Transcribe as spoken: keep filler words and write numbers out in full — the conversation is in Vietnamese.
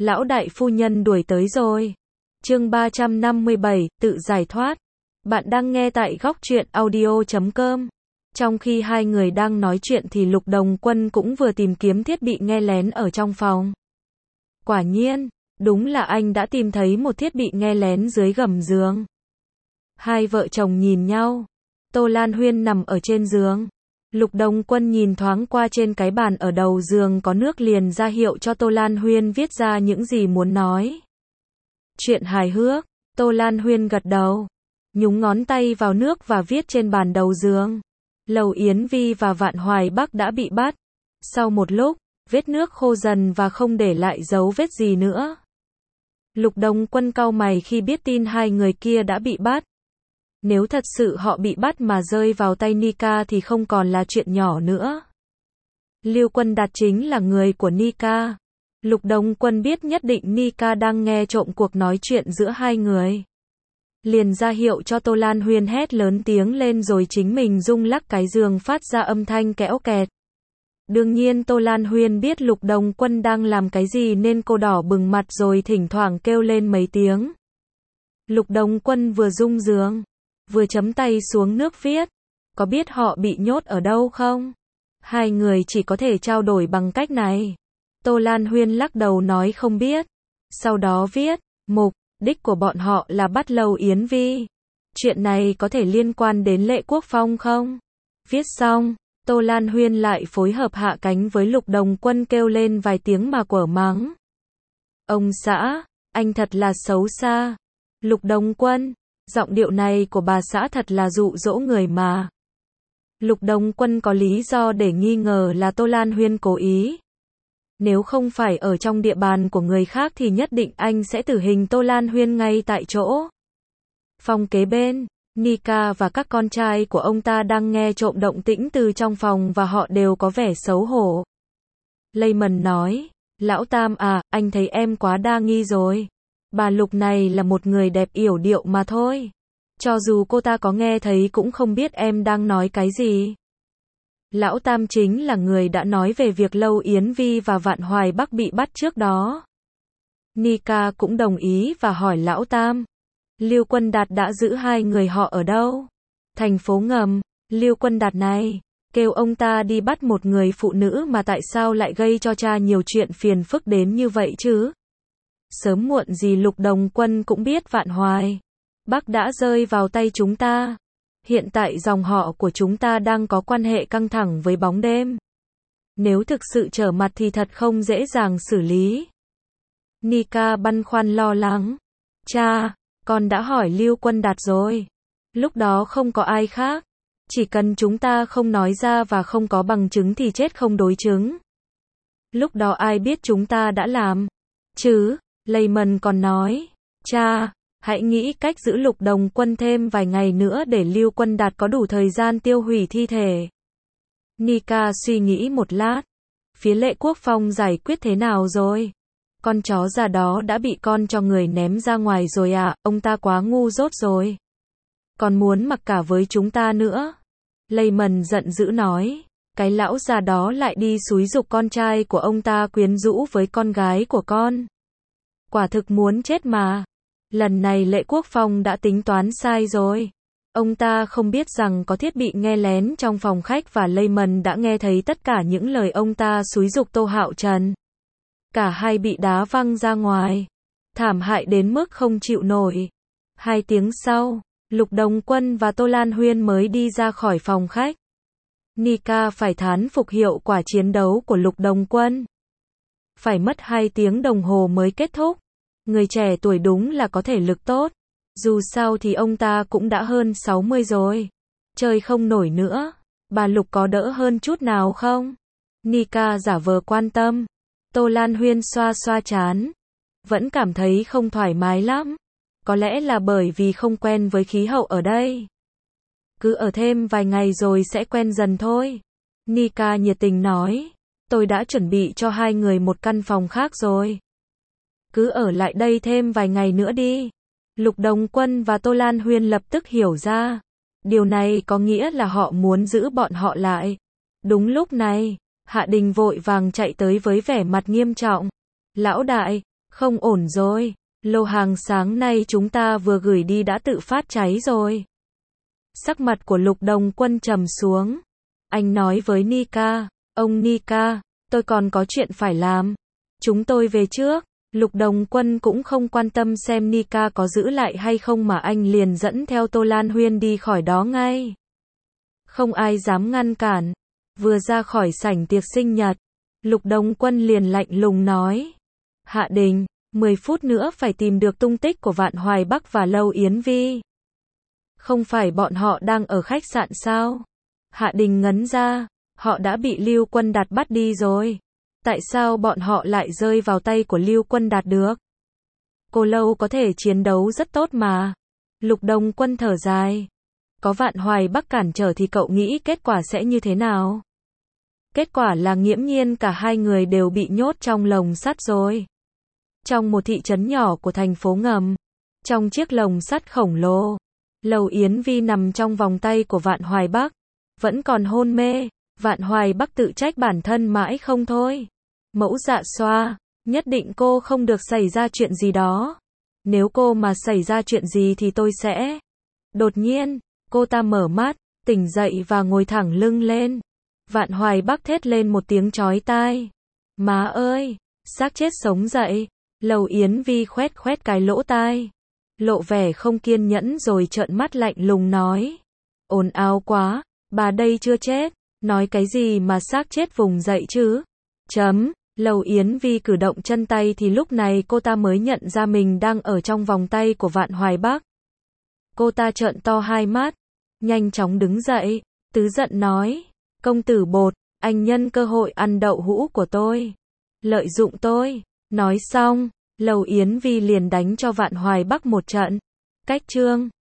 Lão đại phu nhân đuổi tới rồi. Chương ba trăm năm mươi bảy, tự giải thoát. Bạn đang nghe tại góc truyện audio chấm com. Trong khi hai người đang nói chuyện thì Lục Đồng Quân cũng vừa tìm kiếm thiết bị nghe lén ở trong phòng. Quả nhiên, đúng là anh đã tìm thấy một thiết bị nghe lén dưới gầm giường. Hai vợ chồng nhìn nhau. Tô Lan Huyên nằm ở trên giường. Lục Đồng Quân nhìn thoáng qua trên cái bàn ở đầu giường có nước liền ra hiệu cho Tô Lan Huyên viết ra những gì muốn nói. Chuyện hài hước. Tô Lan Huyên gật đầu, nhúng ngón tay vào nước và viết trên bàn đầu giường. Lầu Yến Vi và Vạn Hoài Bắc đã bị bắt. Sau một lúc, vết nước khô dần và không để lại dấu vết gì nữa. Lục Đồng Quân cau mày khi biết tin hai người kia đã bị bắt. Nếu thật sự họ bị bắt mà rơi vào tay Nika thì không còn là chuyện nhỏ nữa. Lưu Quân Đạt chính là người của Nika. Lục Đồng Quân biết nhất định Nika đang nghe trộm cuộc nói chuyện giữa hai người. Liền ra hiệu cho Tô Lan Huyên hét lớn tiếng lên rồi chính mình rung lắc cái giường phát ra âm thanh kẽo kẹt. Đương nhiên Tô Lan Huyên biết Lục Đồng Quân đang làm cái gì nên cô đỏ bừng mặt rồi thỉnh thoảng kêu lên mấy tiếng. Lục Đồng Quân vừa rung giường, vừa chấm tay xuống nước viết. Có biết họ bị nhốt ở đâu không? Hai người chỉ có thể trao đổi bằng cách này. Tô Lan Huyên lắc đầu nói không biết. Sau đó viết, mục đích của bọn họ là bắt Lầu Yến Vi. Chuyện này có thể liên quan đến Lệ Quốc Phong không? Viết xong, Tô Lan Huyên lại phối hợp hạ cánh với Lục Đồng Quân kêu lên vài tiếng mà quở mắng. Ông xã, anh thật là xấu xa. Lục Đồng Quân, giọng điệu này của bà xã thật là dụ dỗ người mà. Lục Đồng Quân có lý do để nghi ngờ là Tô Lan Huyên cố ý. Nếu không phải ở trong địa bàn của người khác thì nhất định anh sẽ tử hình Tô Lan Huyên ngay tại chỗ. Phòng kế bên, Nika và các con trai của ông ta đang nghe trộm động tĩnh từ trong phòng và họ đều có vẻ xấu hổ. Layman nói, lão Tam à, anh thấy em quá đa nghi rồi. Bà Lục này là một người đẹp yểu điệu mà thôi. Cho dù cô ta có nghe thấy cũng không biết em đang nói cái gì. Lão Tam chính là người đã nói về việc Lầu Yến Vi và Vạn Hoài Bắc bị bắt trước đó. Nika cũng đồng ý và hỏi Lão Tam. Lưu Quân Đạt đã giữ hai người họ ở đâu? Thành phố ngầm. Lưu Quân Đạt này, kêu ông ta đi bắt một người phụ nữ mà tại sao lại gây cho cha nhiều chuyện phiền phức đến như vậy chứ? Sớm muộn gì Lục Đồng Quân cũng biết Vạn Hoài Bắc đã rơi vào tay chúng ta. Hiện tại dòng họ của chúng ta đang có quan hệ căng thẳng với bóng đêm. Nếu thực sự trở mặt thì thật không dễ dàng xử lý. Nika băn khoăn lo lắng. Cha, con đã hỏi Lưu Quân Đạt rồi. Lúc đó không có ai khác. Chỉ cần chúng ta không nói ra và không có bằng chứng thì chết không đối chứng. Lúc đó ai biết chúng ta đã làm? Chứ, Layman còn nói. Cha, hãy nghĩ cách giữ Lục Đồng Quân thêm vài ngày nữa để Lưu Quân Đạt có đủ thời gian tiêu hủy thi thể. Nika suy nghĩ một lát. Phía Lệ Quốc Phong giải quyết thế nào rồi? Con chó già đó đã bị con cho người ném ra ngoài rồi à, ông ta quá ngu dốt rồi. Còn muốn mặc cả với chúng ta nữa. Layman giận dữ nói. Cái lão già đó lại đi xúi giục con trai của ông ta quyến rũ với con gái của con. Quả thực muốn chết mà. Lần này Lệ Quốc Phong đã tính toán sai rồi. Ông ta không biết rằng có thiết bị nghe lén trong phòng khách và Layman đã nghe thấy tất cả những lời ông ta xúi giục Tô Hạo Trần. Cả hai bị đá văng ra ngoài. Thảm hại đến mức không chịu nổi. Hai tiếng sau, Lục Đồng Quân và Tô Lan Huyên mới đi ra khỏi phòng khách. Nika phải thán phục hiệu quả chiến đấu của Lục Đồng Quân. Phải mất hai tiếng đồng hồ mới kết thúc. Người trẻ tuổi đúng là có thể lực tốt. Dù sao thì ông ta cũng đã hơn sáu mươi rồi. Chơi không nổi nữa. Bà Lục có đỡ hơn chút nào không? Nika giả vờ quan tâm. Tô Lan Huyên xoa xoa trán. Vẫn cảm thấy không thoải mái lắm. Có lẽ là bởi vì không quen với khí hậu ở đây. Cứ ở thêm vài ngày rồi sẽ quen dần thôi. Nika nhiệt tình nói. Tôi đã chuẩn bị cho hai người một căn phòng khác rồi. Cứ ở lại đây thêm vài ngày nữa đi. Lục Đồng Quân và Tô Lan Huyên lập tức hiểu ra. Điều này có nghĩa là họ muốn giữ bọn họ lại. Đúng lúc này, Hạ Đình vội vàng chạy tới với vẻ mặt nghiêm trọng. Lão đại, Không ổn rồi, lô hàng sáng nay chúng ta vừa gửi đi đã tự phát cháy rồi. Sắc mặt của Lục Đồng Quân trầm xuống. Anh nói với Nika, ông Nika, tôi còn có chuyện phải làm. Chúng tôi về trước. Lục Đồng Quân cũng không quan tâm xem Nika có giữ lại hay không mà anh liền dẫn theo Tô Lan Huyên đi khỏi đó ngay. Không ai dám ngăn cản. Vừa ra khỏi sảnh tiệc sinh nhật, Lục Đồng Quân liền lạnh lùng nói. Hạ Đình, mười phút nữa phải tìm được tung tích của Vạn Hoài Bắc và Lâu Yến Vi. Không phải bọn họ đang ở khách sạn sao? Hạ Đình ngấn ra, họ đã bị Lưu Quân Đạt bắt đi rồi. Tại sao bọn họ lại rơi vào tay của Lưu Quân Đạt được? Cô Lâu có thể chiến đấu rất tốt mà. Lục Đồng Quân thở dài. Có Vạn Hoài Bắc cản trở thì cậu nghĩ kết quả sẽ như thế nào? Kết quả là nghiễm nhiên cả hai người đều bị nhốt trong lồng sắt rồi. Trong một thị trấn nhỏ của thành phố ngầm, trong chiếc lồng sắt khổng lồ, Lầu Yến Vi nằm trong vòng tay của Vạn Hoài Bắc, vẫn còn hôn mê. Vạn Hoài Bắc tự trách bản thân mãi không thôi. Mẫu Dạ Xoa, nhất định cô không được xảy ra chuyện gì đó. Nếu cô mà xảy ra chuyện gì thì tôi sẽ... Đột nhiên, cô ta mở mắt, tỉnh dậy và ngồi thẳng lưng lên. Vạn Hoài Bắc thét lên một tiếng chói tai. Má ơi, xác chết sống dậy. Lầu Yến Vi khoét khoét cái lỗ tai, lộ vẻ không kiên nhẫn rồi trợn mắt lạnh lùng nói. Ồn ào quá, bà đây chưa chết, nói cái gì mà xác chết vùng dậy chứ? Chấm, Lầu Yến Vi cử động chân tay thì lúc này cô ta mới nhận ra mình đang ở trong vòng tay của Vạn Hoài Bắc. Cô ta trợn to hai mắt, nhanh chóng đứng dậy, tứ giận nói. Công tử Bột, anh nhân cơ hội ăn đậu hũ của tôi, lợi dụng tôi. Nói xong, Lầu Yến Vi liền đánh cho Vạn Hoài Bắc một trận. Cách chương